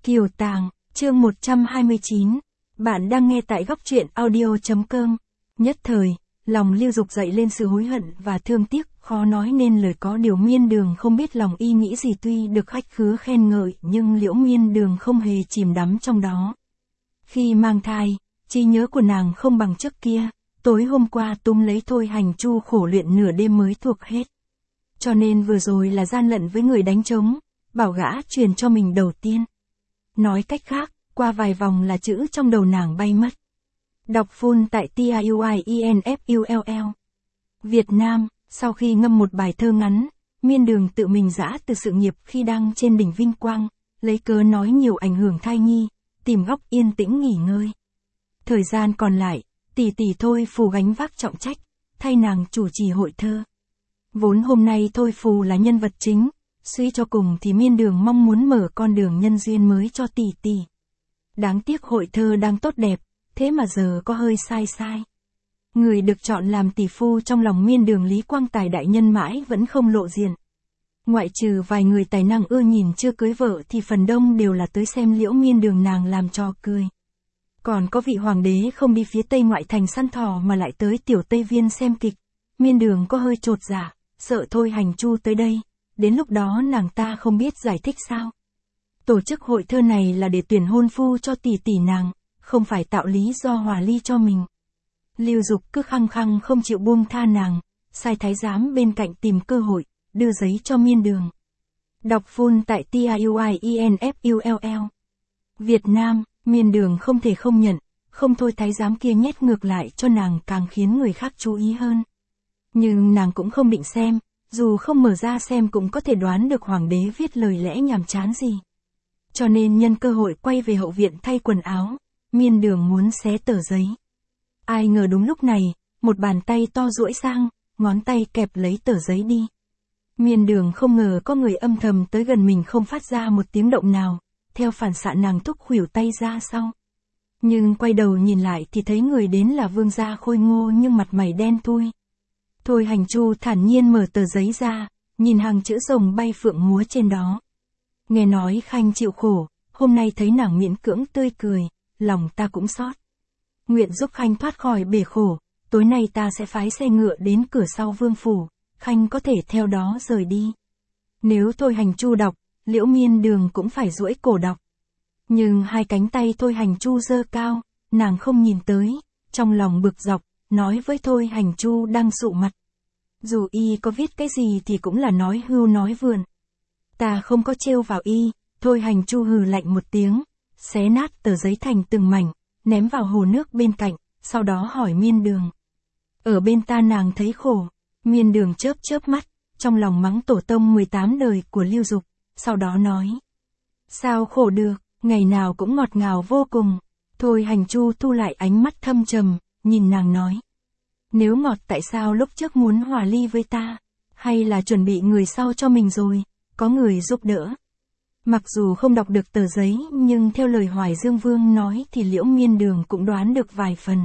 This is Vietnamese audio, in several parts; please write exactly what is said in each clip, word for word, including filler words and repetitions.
Kiều Tàng, chương một trăm hai mươi chín. Bạn đang nghe tại góc truyện audio chấm com. Nhất thời, lòng Lưu Dục dậy lên sự hối hận và thương tiếc, khó nói nên lời. Có điều Miên Đường không biết lòng y nghĩ gì, tuy được khách khứa khen ngợi nhưng Liễu Miên Đường không hề chìm đắm trong đó. Khi mang thai, trí nhớ của nàng không bằng trước kia, tối hôm qua túm lấy Thôi Hành Chu khổ luyện nửa đêm mới thuộc hết. Cho nên vừa rồi là gian lận với người đánh trống, bảo gã truyền cho mình đầu tiên. Nói cách khác, qua vài vòng là chữ trong đầu nàng bay mất. Đọc full tại TIUIENFULL. Việt Nam, sau khi ngâm một bài thơ ngắn, Miên Đường tự mình giã từ sự nghiệp khi đang trên đỉnh vinh quang, lấy cớ nói nhiều ảnh hưởng thai nhi, tìm góc yên tĩnh nghỉ ngơi. Thời gian còn lại, tỷ tỷ Thôi Phù gánh vác trọng trách, thay nàng chủ trì hội thơ. Vốn hôm nay Thôi Phù là nhân vật chính, suy cho cùng thì Miên Đường mong muốn mở con đường nhân duyên mới cho tỷ tỷ. Đáng tiếc hội thơ đang tốt đẹp, thế mà giờ có hơi sai sai. Người được chọn làm tỷ phu trong lòng Miên Đường, Lý Quang Tài đại nhân mãi vẫn không lộ diện. Ngoại trừ vài người tài năng ưa nhìn chưa cưới vợ thì phần đông đều là tới xem Liễu Miên Đường nàng làm trò cười. Còn có vị hoàng đế không đi phía Tây ngoại thành săn thỏ mà lại tới Tiểu Tây Viên xem kịch. Miên Đường có hơi chột dạ, sợ Thôi Hành Chu tới đây, đến lúc đó nàng ta không biết giải thích sao. Tổ chức hội thơ này là để tuyển hôn phu cho tỷ tỷ nàng, không phải tạo lý do hòa ly cho mình. Lưu Dục cứ khăng khăng không chịu buông tha nàng, sai thái giám bên cạnh tìm cơ hội, đưa giấy cho Miên Đường. Đọc full tại TIUIENFULL. Việt Nam, Miên Đường không thể không nhận, không thôi thái giám kia nhét ngược lại cho nàng càng khiến người khác chú ý hơn. Nhưng nàng cũng không định xem, dù không mở ra xem cũng có thể đoán được hoàng đế viết lời lẽ nhàm chán gì. Cho nên nhân cơ hội quay về hậu viện thay quần áo, Miên Đường muốn xé tờ giấy. Ai ngờ đúng lúc này, một bàn tay to duỗi sang, ngón tay kẹp lấy tờ giấy đi. Miên Đường không ngờ có người âm thầm tới gần mình không phát ra một tiếng động nào, theo phản xạ nàng thúc khuỷu tay ra sau. Nhưng quay đầu nhìn lại thì thấy người đến là vương gia khôi ngô nhưng mặt mày đen thui. Thôi Hành Chu thản nhiên mở tờ giấy ra, nhìn hàng chữ rồng bay phượng múa trên đó. Nghe nói Khanh chịu khổ, hôm nay thấy nàng miễn cưỡng tươi cười, lòng ta cũng xót. Nguyện giúp Khanh thoát khỏi bể khổ, tối nay ta sẽ phái xe ngựa đến cửa sau vương phủ, Khanh có thể theo đó rời đi. Nếu Thôi Hành Chu đọc, Liễu Miên Đường cũng phải duỗi cổ đọc. Nhưng hai cánh tay Thôi Hành Chu giơ cao, nàng không nhìn tới, trong lòng bực dọc, nói với Thôi Hành Chu đang dụ mặt. Dù y có viết cái gì thì cũng là nói hưu nói vượn. Ta không có trêu vào y. Thôi Hành Chu hừ lạnh một tiếng, xé nát tờ giấy thành từng mảnh, ném vào hồ nước bên cạnh, sau đó hỏi Miên Đường. Ở bên ta nàng thấy khổ. Miên Đường chớp chớp mắt, trong lòng mắng tổ tông mười tám đời của Lưu Dục, sau đó nói. Sao khổ được, ngày nào cũng ngọt ngào vô cùng. Thôi Hành Chu thu lại ánh mắt thâm trầm, nhìn nàng nói. Nếu ngọt tại sao lúc trước muốn hòa ly với ta, hay là chuẩn bị người sau cho mình rồi, có người giúp đỡ. Mặc dù không đọc được tờ giấy nhưng theo lời Hoài Dương Vương nói thì Liễu Miên Đường cũng đoán được vài phần.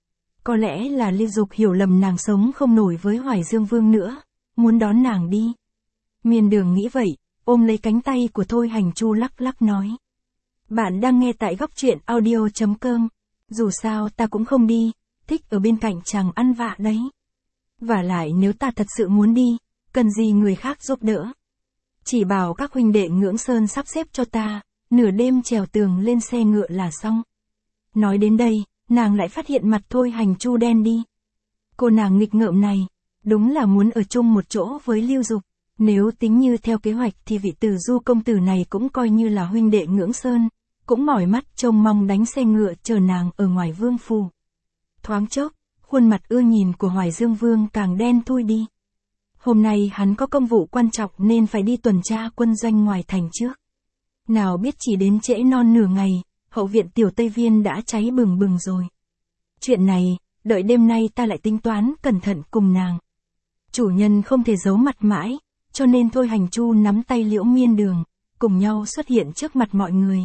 Có lẽ là Lưu Dục hiểu lầm nàng sống không nổi với Hoài Dương Vương nữa, muốn đón nàng đi. Miên Đường nghĩ vậy, ôm lấy cánh tay của Thôi Hành Chu lắc lắc nói. Bạn đang nghe tại góc truyện audio chấm com. Dù sao ta cũng không đi, thích ở bên cạnh chàng ăn vạ đấy. Vả lại nếu ta thật sự muốn đi, cần gì người khác giúp đỡ. Chỉ bảo các huynh đệ Ngưỡng Sơn sắp xếp cho ta, nửa đêm trèo tường lên xe ngựa là xong. Nói đến đây, nàng lại phát hiện mặt Thôi Hành Chu đen đi. Cô nàng nghịch ngợm này, đúng là muốn ở chung một chỗ với Lưu Dục. Nếu tính như theo kế hoạch thì vị Từ Du công tử này cũng coi như là huynh đệ Ngưỡng Sơn, cũng mỏi mắt trông mong đánh xe ngựa chờ nàng ở ngoài vương phủ. Thoáng chốc, khuôn mặt ưa nhìn của Hoài Dương Vương càng đen thui đi. Hôm nay hắn có công vụ quan trọng nên phải đi tuần tra quân doanh ngoài thành trước. Nào biết chỉ đến trễ non nửa ngày, hậu viện Tiểu Tây Viên đã cháy bừng bừng rồi. Chuyện này, đợi đêm nay ta lại tính toán cẩn thận cùng nàng. Chủ nhân không thể giấu mặt mãi, cho nên Thôi Hành Chu nắm tay Liễu Miên Đường, cùng nhau xuất hiện trước mặt mọi người.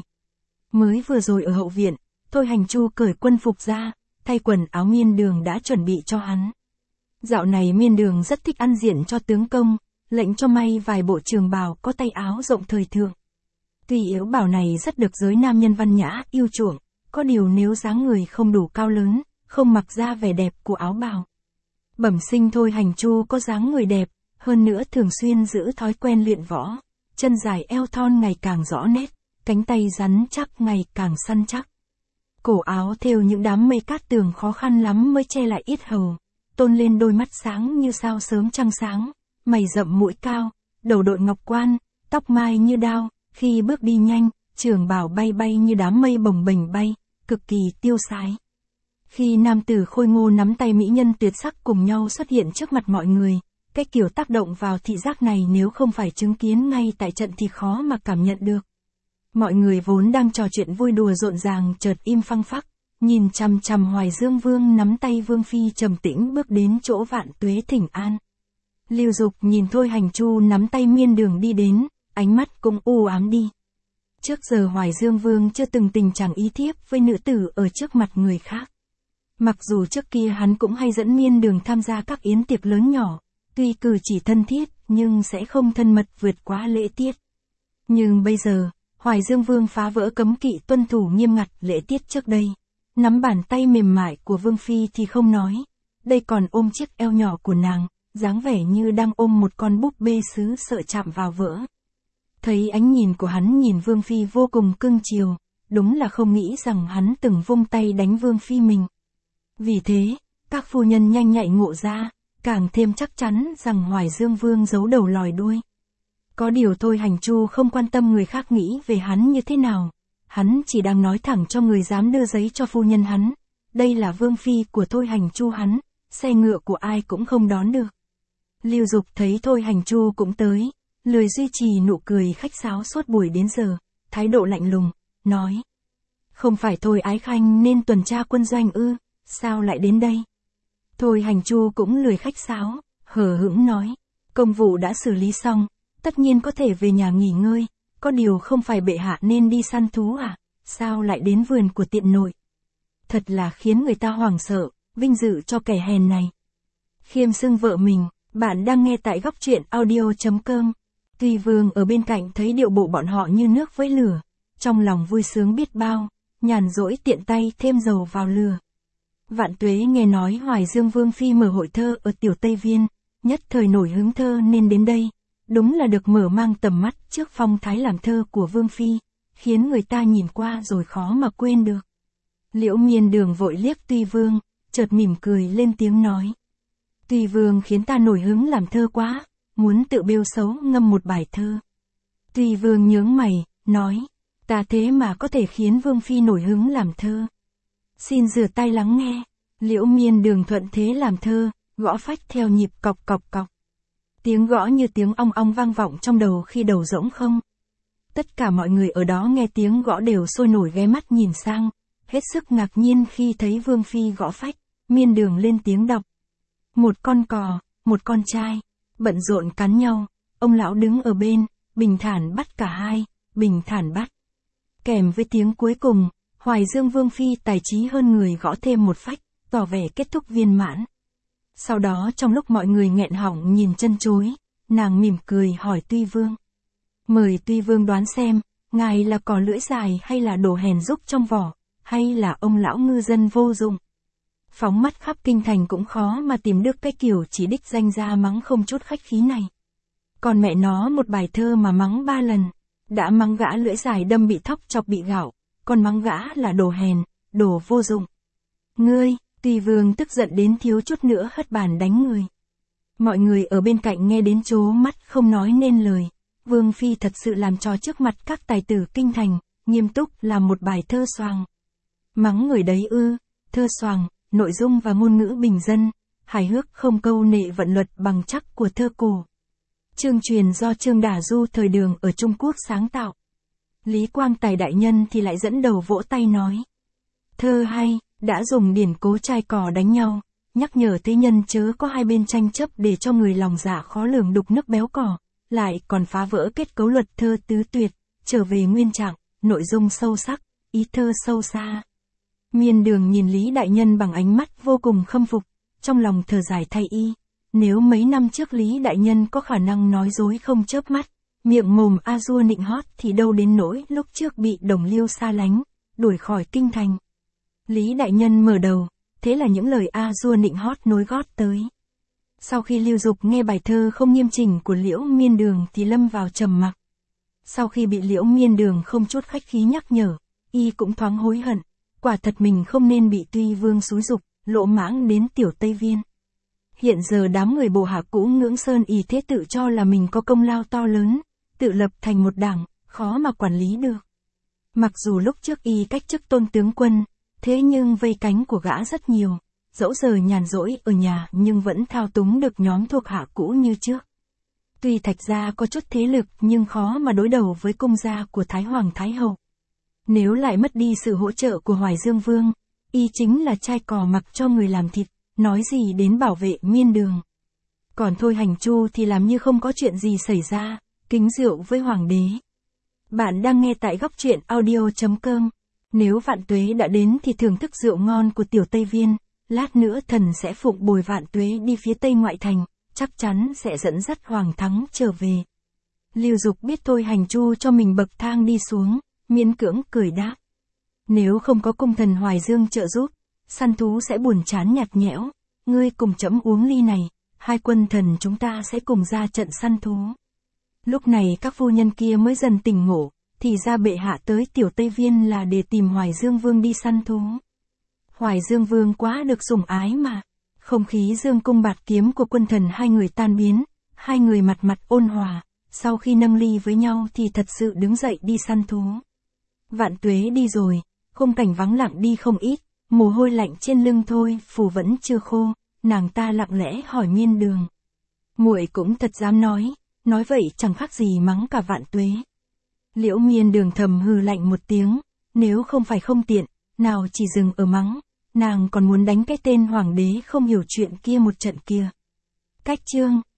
Mới vừa rồi ở hậu viện, Thôi Hành Chu cởi quân phục ra, thay quần áo Miên Đường đã chuẩn bị cho hắn. Dạo này Miên Đường rất thích ăn diện cho tướng công, lệnh cho may vài bộ trường bào có tay áo rộng thời thượng. Tuy yếu bảo này rất được giới nam nhân văn nhã yêu chuộng, có điều nếu dáng người không đủ cao lớn, không mặc ra vẻ đẹp của áo bào. Bẩm sinh Thôi Hành Chu có dáng người đẹp, hơn nữa thường xuyên giữ thói quen luyện võ, chân dài eo thon ngày càng rõ nét, cánh tay rắn chắc ngày càng săn chắc. Cổ áo thêu những đám mây cát tường khó khăn lắm mới che lại yết hầu, tôn lên đôi mắt sáng như sao sớm trăng sáng, mày rậm mũi cao, đầu đội ngọc quan, tóc mai như đao, khi bước đi nhanh, trường bào bay bay như đám mây bồng bềnh bay, cực kỳ tiêu sái. Khi nam tử khôi ngô nắm tay mỹ nhân tuyệt sắc cùng nhau xuất hiện trước mặt mọi người, cái kiểu tác động vào thị giác này nếu không phải chứng kiến ngay tại trận thì khó mà cảm nhận được. Mọi người vốn đang trò chuyện vui đùa rộn ràng chợt im phăng phắc, nhìn chằm chằm Hoài Dương Vương nắm tay Vương Phi trầm tĩnh bước đến chỗ Vạn Tuế thỉnh an. Lưu Dục nhìn Thôi Hành Chu nắm tay Miên Đường đi đến, ánh mắt cũng u ám đi. Trước giờ Hoài Dương Vương chưa từng tình trạng ý thiếp với nữ tử ở trước mặt người khác. Mặc dù trước kia hắn cũng hay dẫn Miên Đường tham gia các yến tiệc lớn nhỏ, tuy cử chỉ thân thiết nhưng sẽ không thân mật vượt quá lễ tiết. Nhưng bây giờ, Hoài Dương Vương phá vỡ cấm kỵ tuân thủ nghiêm ngặt lễ tiết trước đây. Nắm bàn tay mềm mại của Vương Phi thì không nói, đây còn ôm chiếc eo nhỏ của nàng, dáng vẻ như đang ôm một con búp bê sứ sợ chạm vào vỡ. Thấy ánh nhìn của hắn nhìn Vương Phi vô cùng cưng chiều, đúng là không nghĩ rằng hắn từng vung tay đánh Vương Phi mình. Vì thế, các phu nhân nhanh nhạy ngộ ra, càng thêm chắc chắn rằng Hoài Dương Vương giấu đầu lòi đuôi. Có điều Thôi Hành Chu không quan tâm người khác nghĩ về hắn như thế nào, hắn chỉ đang nói thẳng cho người dám đưa giấy cho phu nhân hắn, đây là Vương Phi của Thôi Hành Chu hắn, xe ngựa của ai cũng không đón được. Lưu Dục thấy Thôi Hành Chu cũng tới, lười duy trì nụ cười khách sáo suốt buổi đến giờ, thái độ lạnh lùng, nói. Không phải Thôi Ái Khanh nên tuần tra quân doanh ư, sao lại đến đây? Thôi Hành Chu cũng lười khách sáo, hờ hững nói, công vụ đã xử lý xong, tất nhiên có thể về nhà nghỉ ngơi, có điều không phải bệ hạ nên đi săn thú à, sao lại đến vườn của tiện nội? Thật là khiến người ta hoảng sợ, vinh dự cho kẻ hèn này. Khiêm xưng vợ mình, bạn đang nghe tại góc truyện audio chấm com. Tùy Vương ở bên cạnh thấy điệu bộ bọn họ như nước với lửa, trong lòng vui sướng biết bao, nhàn rỗi tiện tay thêm dầu vào lửa. Vạn Tuế nghe nói Hoài Dương Vương Phi mở hội thơ ở Tiểu Tây Viên, nhất thời nổi hứng thơ nên đến đây, đúng là được mở mang tầm mắt trước phong thái làm thơ của Vương Phi, khiến người ta nhìn qua rồi khó mà quên được. Liễu Miên Đường vội liếc Tùy Vương, chợt mỉm cười lên tiếng nói. Tùy Vương khiến ta nổi hứng làm thơ quá, muốn tự bêu xấu ngâm một bài thơ. Tùy Vương nhướng mày, nói, ta thế mà có thể khiến Vương Phi nổi hứng làm thơ. Xin rửa tay lắng nghe. Liễu Miên Đường thuận thế làm thơ, gõ phách theo nhịp cọc cọc cọc. Tiếng gõ như tiếng ong ong vang vọng trong đầu khi đầu rỗng không. Tất cả mọi người ở đó nghe tiếng gõ đều sôi nổi ghé mắt nhìn sang, hết sức ngạc nhiên khi thấy Vương Phi gõ phách. Miên Đường lên tiếng đọc. Một con cò, một con trai, bận rộn cắn nhau, ông lão đứng ở bên, bình thản bắt cả hai, bình thản bắt. Kèm với tiếng cuối cùng, Hoài Dương Vương Phi tài trí hơn người gõ thêm một phách, tỏ vẻ kết thúc viên mãn. Sau đó trong lúc mọi người nghẹn họng nhìn chân chối, nàng mỉm cười hỏi Tuy Vương. Mời Tuy Vương đoán xem, ngài là cò lưỡi dài hay là đồ hèn rúc trong vỏ, hay là ông lão ngư dân vô dụng? Phóng mắt khắp kinh thành cũng khó mà tìm được cái kiểu chỉ đích danh ra mắng không chút khách khí này. Còn mẹ nó một bài thơ mà mắng ba lần, đã mắng gã lưỡi dài đâm bị thóc chọc bị gạo, còn mắng gã là đồ hèn, đồ vô dụng. Ngươi, Tùy Vương tức giận đến thiếu chút nữa hất bàn đánh người. Mọi người ở bên cạnh nghe đến trố mắt không nói nên lời. Vương Phi thật sự làm trò trước mặt các tài tử kinh thành, nghiêm túc làm một bài thơ xoàng. Mắng người đấy ư, thơ xoàng, nội dung và ngôn ngữ bình dân, hài hước không câu nệ vận luật bằng chắc của thơ cổ. Chương truyền do Trương Đả Du thời Đường ở Trung Quốc sáng tạo. Lý Quang Tài đại nhân thì lại dẫn đầu vỗ tay nói. Thơ hay, đã dùng điển cố trai cò đánh nhau, nhắc nhở thế nhân chớ có hai bên tranh chấp để cho người lòng dạ khó lường đục nước béo cò, lại còn phá vỡ kết cấu luật thơ tứ tuyệt, trở về nguyên trạng, nội dung sâu sắc, ý thơ sâu xa. Miên Đường nhìn Lý đại nhân bằng ánh mắt vô cùng khâm phục, trong lòng thở dài thay y. Nếu mấy năm trước Lý đại nhân có khả năng nói dối không chớp mắt, miệng mồm a dua nịnh hót thì đâu đến nỗi lúc trước bị đồng liêu xa lánh, đuổi khỏi kinh thành. Lý đại nhân mở đầu, thế là những lời a dua nịnh hót nối gót tới. Sau khi Lưu Dục nghe bài thơ không nghiêm chỉnh của Liễu Miên Đường thì lâm vào trầm mặc. Sau khi bị Liễu Miên Đường không chút khách khí nhắc nhở, y cũng thoáng hối hận, quả thật mình không nên bị Tuy Vương xúi giục, lỗ mãng đến Tiểu Tây Viên. Hiện giờ đám người bộ hạ cũ Ngưỡng Sơn y thế tự cho là mình có công lao to lớn, tự lập thành một đảng, khó mà quản lý được. Mặc dù lúc trước y cách chức tôn tướng quân, thế nhưng vây cánh của gã rất nhiều, dẫu giờ nhàn rỗi ở nhà nhưng vẫn thao túng được nhóm thuộc hạ cũ như trước. Tuy Thạch gia có chút thế lực nhưng khó mà đối đầu với cung gia của Thái Hoàng Thái Hậu. Nếu lại mất đi sự hỗ trợ của Hoài Dương Vương, y chính là chai cò mặc cho người làm thịt, nói gì đến bảo vệ Miên Đường. Còn Thôi Hành Chu thì làm như không có chuyện gì xảy ra, kính rượu với Hoàng đế. Bạn đang nghe tại góc truyện audio chấm com. Nếu Vạn Tuế đã đến thì thưởng thức rượu ngon của Tiểu Tây Viên, lát nữa thần sẽ phụng bồi Vạn Tuế đi phía Tây ngoại thành, chắc chắn sẽ dẫn dắt Hoàng thắng trở về. Lưu Dục biết Thôi Hành Chu cho mình bậc thang đi xuống, miễn cưỡng cười đáp. Nếu không có cung thần Hoài Dương trợ giúp, săn thú sẽ buồn chán nhạt nhẽo, ngươi cùng trẫm uống ly này, hai quân thần chúng ta sẽ cùng ra trận săn thú. Lúc này các phu nhân kia mới dần tỉnh ngộ, thì ra bệ hạ tới Tiểu Tây Viên là để tìm Hoài Dương Vương đi săn thú. Hoài Dương Vương quá được sủng ái mà. Không khí dương cung bạt kiếm của quân thần hai người tan biến, hai người mặt mặt ôn hòa, sau khi nâng ly với nhau thì thật sự đứng dậy đi săn thú. Vạn Tuế đi rồi, khung cảnh vắng lặng đi không ít, mồ hôi lạnh trên lưng Thôi Phù vẫn chưa khô, nàng ta lặng lẽ hỏi Miên Đường. Muội cũng thật dám nói, nói vậy chẳng khác gì mắng cả Vạn Tuế. Liễu Miên Đường thầm hừ lạnh một tiếng, nếu không phải không tiện, nào chỉ dừng ở mắng, nàng còn muốn đánh cái tên hoàng đế không hiểu chuyện kia một trận kia. Cách chương